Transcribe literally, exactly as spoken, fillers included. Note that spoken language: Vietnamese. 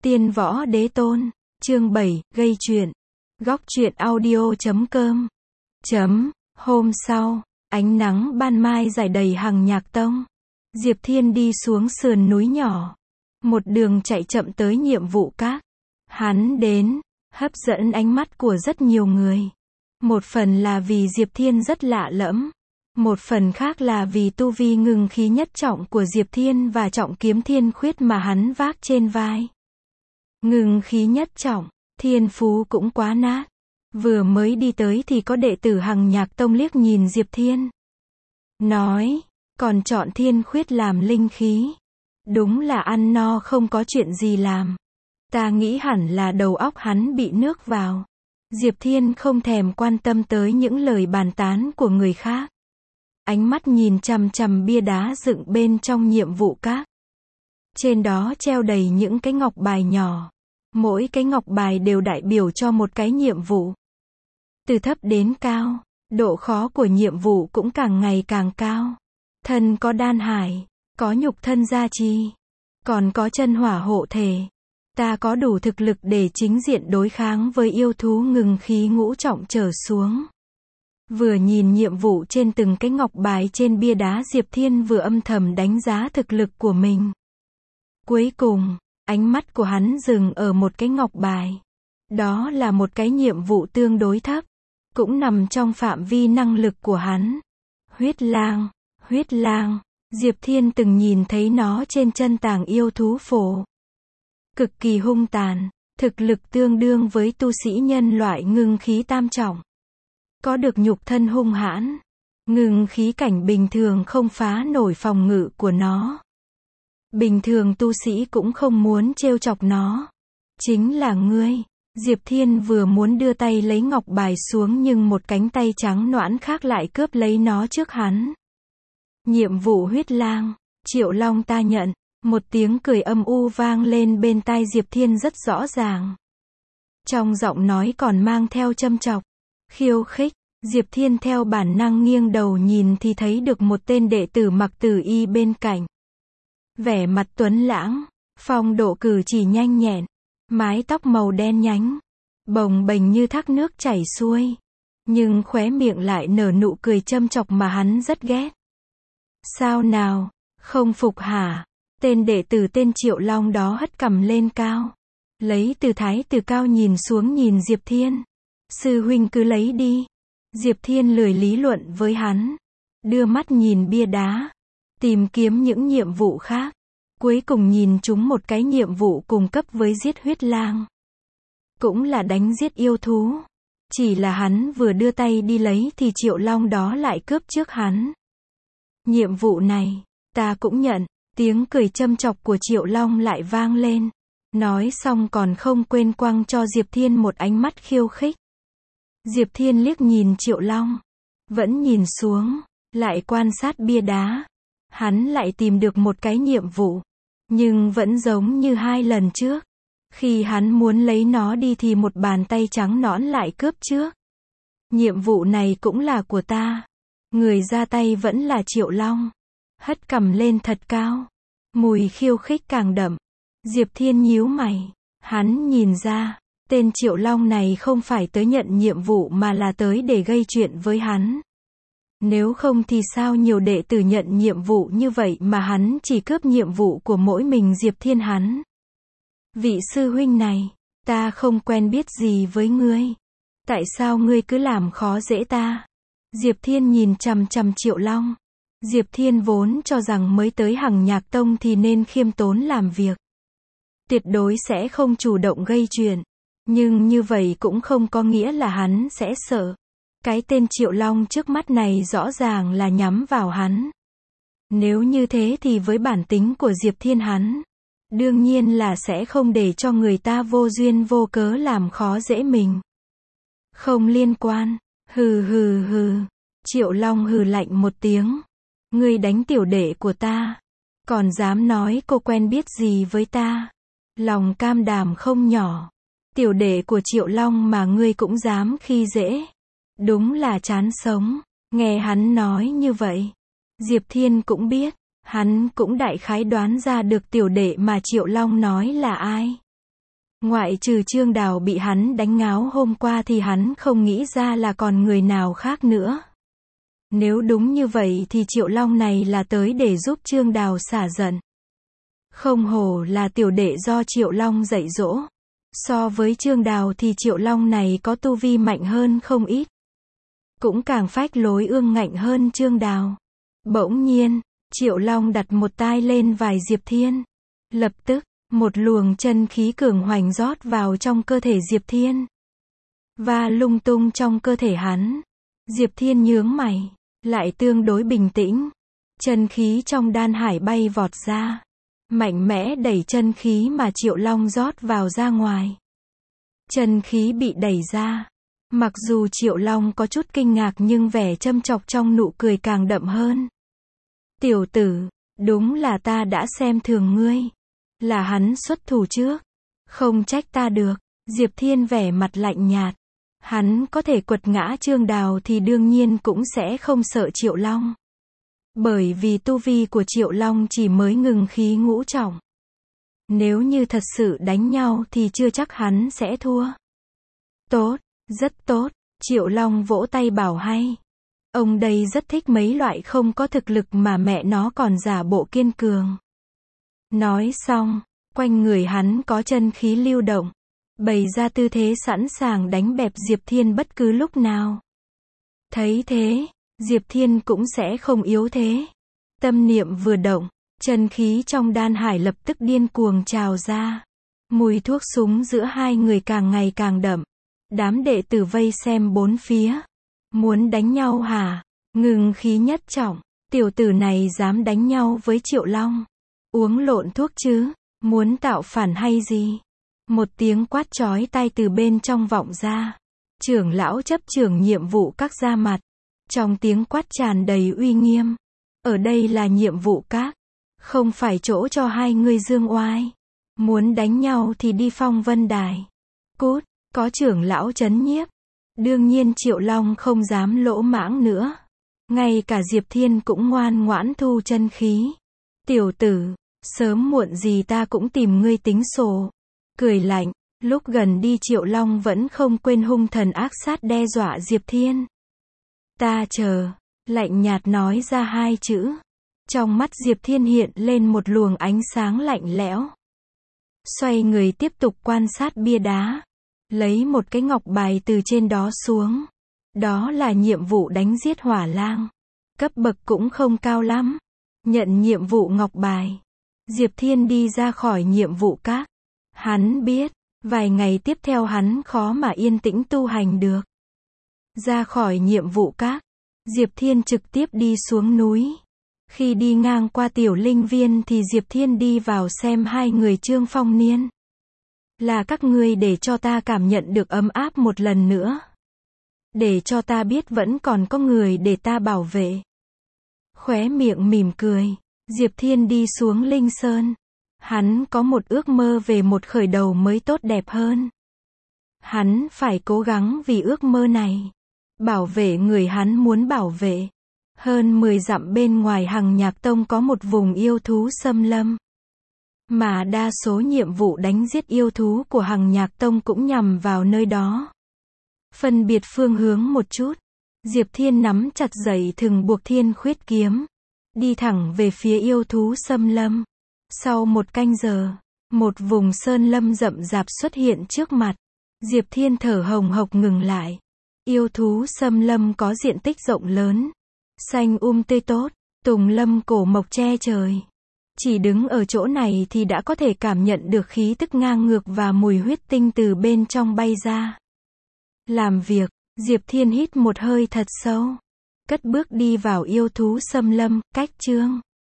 Tiên võ đế tôn, chương bảy, gây chuyện. Góc truyện audio chấm com. Chấm, hôm sau, ánh nắng ban mai rải đầy Hằng Nhạc Tông. Diệp Thiên đi xuống sườn núi nhỏ. Một đường chạy chậm tới nhiệm vụ các. Hắn đến, hấp dẫn ánh mắt của rất nhiều người. Một phần là vì Diệp Thiên rất lạ lẫm. Một phần khác là vì tu vi ngưng khí nhất trọng của Diệp Thiên và trọng kiếm thiên khuyết mà hắn vác trên vai. Ngưng khí nhất trọng, thiên phú cũng quá nát. Vừa mới đi tới thì có đệ tử Hằng Nhạc Tông liếc nhìn Diệp Thiên. Nói, còn chọn thiên khuyết làm linh khí. Đúng là ăn no không có chuyện gì làm. Ta nghĩ hẳn là đầu óc hắn bị nước vào. Diệp Thiên không thèm quan tâm tới những lời bàn tán của người khác. Ánh mắt nhìn chằm chằm bia đá dựng bên trong nhiệm vụ các. Trên đó treo đầy những cái ngọc bài nhỏ. Mỗi cái ngọc bài đều đại biểu cho một cái nhiệm vụ. Từ thấp đến cao, độ khó của nhiệm vụ cũng càng ngày càng cao. Thân có đan hải, có nhục thân gia trì, còn có chân hỏa hộ thể. Ta có đủ thực lực để chính diện đối kháng với yêu thú ngừng khí ngũ trọng trở xuống. Vừa nhìn nhiệm vụ trên từng cái ngọc bài trên bia đá, Diệp Thiên vừa âm thầm đánh giá thực lực của mình. Cuối cùng, ánh mắt của hắn dừng ở một cái ngọc bài. Đó là một cái nhiệm vụ tương đối thấp, cũng nằm trong phạm vi năng lực của hắn. Huyết lang, huyết lang, Diệp Thiên từng nhìn thấy nó trên chân tàng yêu thú phổ. Cực kỳ hung tàn, thực lực tương đương với tu sĩ nhân loại ngưng khí tam trọng. Có được nhục thân hung hãn, ngưng khí cảnh bình thường không phá nổi phòng ngự của nó. Bình thường tu sĩ cũng không muốn trêu chọc nó. Chính là ngươi. Diệp Thiên vừa muốn đưa tay lấy ngọc bài xuống nhưng một cánh tay trắng nõn khác lại cướp lấy nó trước hắn. Nhiệm vụ huyết lang, Triệu Long ta nhận. Một tiếng cười âm u vang lên bên tai Diệp Thiên rất rõ ràng. Trong giọng nói còn mang theo châm chọc, khiêu khích. Diệp Thiên theo bản năng nghiêng đầu nhìn thì thấy được một tên đệ tử mặc tử y bên cạnh. Vẻ mặt tuấn lãng, phong độ cử chỉ nhanh nhẹn, mái tóc màu đen nhánh, bồng bềnh như thác nước chảy xuôi. Nhưng khóe miệng lại nở nụ cười châm chọc mà hắn rất ghét. Sao nào, không phục hả? Tên đệ tử tên Triệu Long đó hất cằm lên cao. Lấy tư thái từ cao nhìn xuống nhìn Diệp Thiên. Sư huynh cứ lấy đi. Diệp Thiên lười lý luận với hắn. Đưa mắt nhìn bia đá. Tìm kiếm những nhiệm vụ khác. Cuối cùng nhìn chúng một cái nhiệm vụ cùng cấp với giết huyết lang. Cũng là đánh giết yêu thú. Chỉ là hắn vừa đưa tay đi lấy thì Triệu Long đó lại cướp trước hắn. Nhiệm vụ này, ta cũng nhận. Tiếng cười châm chọc của Triệu Long lại vang lên. Nói xong còn không quên quăng cho Diệp Thiên một ánh mắt khiêu khích. Diệp Thiên liếc nhìn Triệu Long. Vẫn nhìn xuống, lại quan sát bia đá. Hắn lại tìm được một cái nhiệm vụ. Nhưng vẫn giống như hai lần trước. Khi hắn muốn lấy nó đi thì một bàn tay trắng nõn lại cướp trước. Nhiệm vụ này cũng là của ta. Người ra tay vẫn là Triệu Long. Hất cằm lên thật cao. Mùi khiêu khích càng đậm. Diệp Thiên nhíu mày. Hắn nhìn ra, tên Triệu Long này không phải tới nhận nhiệm vụ mà là tới để gây chuyện với hắn. Nếu không thì sao nhiều đệ tử nhận nhiệm vụ như vậy mà hắn chỉ cướp nhiệm vụ của mỗi mình Diệp Thiên hắn. Vị sư huynh này, ta không quen biết gì với ngươi. Tại sao ngươi cứ làm khó dễ ta? Diệp Thiên nhìn chằm chằm Triệu Long. Diệp Thiên vốn cho rằng mới tới Hằng Nhạc Tông thì nên khiêm tốn làm việc. Tuyệt đối sẽ không chủ động gây chuyện. Nhưng như vậy cũng không có nghĩa là hắn sẽ sợ. Cái tên Triệu Long trước mắt này rõ ràng là nhắm vào hắn. Nếu như thế thì với bản tính của Diệp Thiên hắn, đương nhiên là sẽ không để cho người ta vô duyên vô cớ làm khó dễ mình. Không liên quan. Hừ hừ hừ. Triệu Long hừ lạnh một tiếng. Ngươi đánh tiểu đệ của ta. Còn dám nói cô quen biết gì với ta. Lòng cam đảm không nhỏ. Tiểu đệ của Triệu Long mà ngươi cũng dám khi dễ. Đúng là chán sống. Nghe hắn nói như vậy. Diệp Thiên cũng biết. Hắn cũng đại khái đoán ra được tiểu đệ mà Triệu Long nói là ai. Ngoại trừ Trương Đào bị hắn đánh ngáo hôm qua thì hắn không nghĩ ra là còn người nào khác nữa. Nếu đúng như vậy thì Triệu Long này là tới để giúp Trương Đào xả giận. Không hổ là tiểu đệ do Triệu Long dạy dỗ. So với Trương Đào thì Triệu Long này có tu vi mạnh hơn không ít. Cũng càng phách lối ương ngạnh hơn Trương Đào. Bỗng nhiên, Triệu Long đặt một tai lên vai Diệp Thiên. Lập tức, một luồng chân khí cường hoành rót vào trong cơ thể Diệp Thiên. Và lung tung trong cơ thể hắn. Diệp Thiên nhướng mày, lại tương đối bình tĩnh. Chân khí trong đan hải bay vọt ra. Mạnh mẽ đẩy chân khí mà Triệu Long rót vào ra ngoài. Chân khí bị đẩy ra. Mặc dù Triệu Long có chút kinh ngạc nhưng vẻ châm chọc trong nụ cười càng đậm hơn. Tiểu tử, đúng là ta đã xem thường ngươi. Là hắn xuất thủ trước. Không trách ta được. Diệp Thiên vẻ mặt lạnh nhạt. Hắn có thể quật ngã Trương Đào thì đương nhiên cũng sẽ không sợ Triệu Long. Bởi vì tu vi của Triệu Long chỉ mới ngừng khí ngũ trọng. Nếu như thật sự đánh nhau thì chưa chắc hắn sẽ thua. Tốt, rất tốt, Triệu Long vỗ tay bảo hay. Ông đây rất thích mấy loại không có thực lực mà mẹ nó còn giả bộ kiên cường. Nói xong, quanh người hắn có chân khí lưu động. Bày ra tư thế sẵn sàng đánh bẹp Diệp Thiên bất cứ lúc nào. Thấy thế, Diệp Thiên cũng sẽ không yếu thế. Tâm niệm vừa động, chân khí trong đan hải lập tức điên cuồng trào ra. Mùi thuốc súng giữa hai người càng ngày càng đậm. Đám đệ tử vây xem bốn phía. Muốn đánh nhau hả? Ngừng khí nhất trọng. Tiểu tử này dám đánh nhau với Triệu Long. Uống lộn thuốc chứ? Muốn tạo phản hay gì? Một tiếng quát chói tai từ bên trong vọng ra. Trưởng lão chấp trưởng nhiệm vụ các ra mặt. Trong tiếng quát tràn đầy uy nghiêm. Ở đây là nhiệm vụ các. Không phải chỗ cho hai người dương oai. Muốn đánh nhau thì đi Phong Vân Đài. Cút, có trưởng lão trấn nhiếp. Đương nhiên Triệu Long không dám lỗ mãng nữa. Ngay cả Diệp Thiên cũng ngoan ngoãn thu chân khí. Tiểu tử, sớm muộn gì ta cũng tìm ngươi tính sổ. Cười lạnh, lúc gần đi Triệu Long vẫn không quên hung thần ác sát đe dọa Diệp Thiên. Ta chờ, lạnh nhạt nói ra hai chữ. Trong mắt Diệp Thiên hiện lên một luồng ánh sáng lạnh lẽo. Xoay người tiếp tục quan sát bia đá. Lấy một cái ngọc bài từ trên đó xuống. Đó là nhiệm vụ đánh giết hỏa lang. Cấp bậc cũng không cao lắm. Nhận nhiệm vụ ngọc bài. Diệp Thiên đi ra khỏi nhiệm vụ các. Hắn biết, vài ngày tiếp theo hắn khó mà yên tĩnh tu hành được. Ra khỏi nhiệm vụ các, Diệp Thiên trực tiếp đi xuống núi. Khi đi ngang qua tiểu linh viên thì Diệp Thiên đi vào xem hai người Trương Phong Niên. Là các ngươi để cho ta cảm nhận được ấm áp một lần nữa. Để cho ta biết vẫn còn có người để ta bảo vệ. Khóe miệng mỉm cười, Diệp Thiên đi xuống Linh Sơn. Hắn có một ước mơ về một khởi đầu mới tốt đẹp hơn. Hắn phải cố gắng vì ước mơ này. Bảo vệ người hắn muốn bảo vệ. Hơn mười dặm bên ngoài Hằng Nhạc Tông có một vùng yêu thú xâm lâm. Mà đa số nhiệm vụ đánh giết yêu thú của Hằng Nhạc Tông cũng nhằm vào nơi đó. Phân biệt phương hướng một chút. Diệp Thiên nắm chặt dây thừng buộc thiên khuyết kiếm. Đi thẳng về phía yêu thú xâm lâm. Sau một canh giờ, một vùng sơn lâm rậm rạp xuất hiện trước mặt. Diệp Thiên thở hồng hộc ngừng lại. Yêu thú xâm lâm có diện tích rộng lớn. Xanh um tươi tốt, tùng lâm cổ mộc che trời. Chỉ đứng ở chỗ này thì đã có thể cảm nhận được khí tức ngang ngược và mùi huyết tinh từ bên trong bay ra. Làm việc, Diệp Thiên hít một hơi thật sâu. Cất bước đi vào yêu thú xâm lâm, cách Trương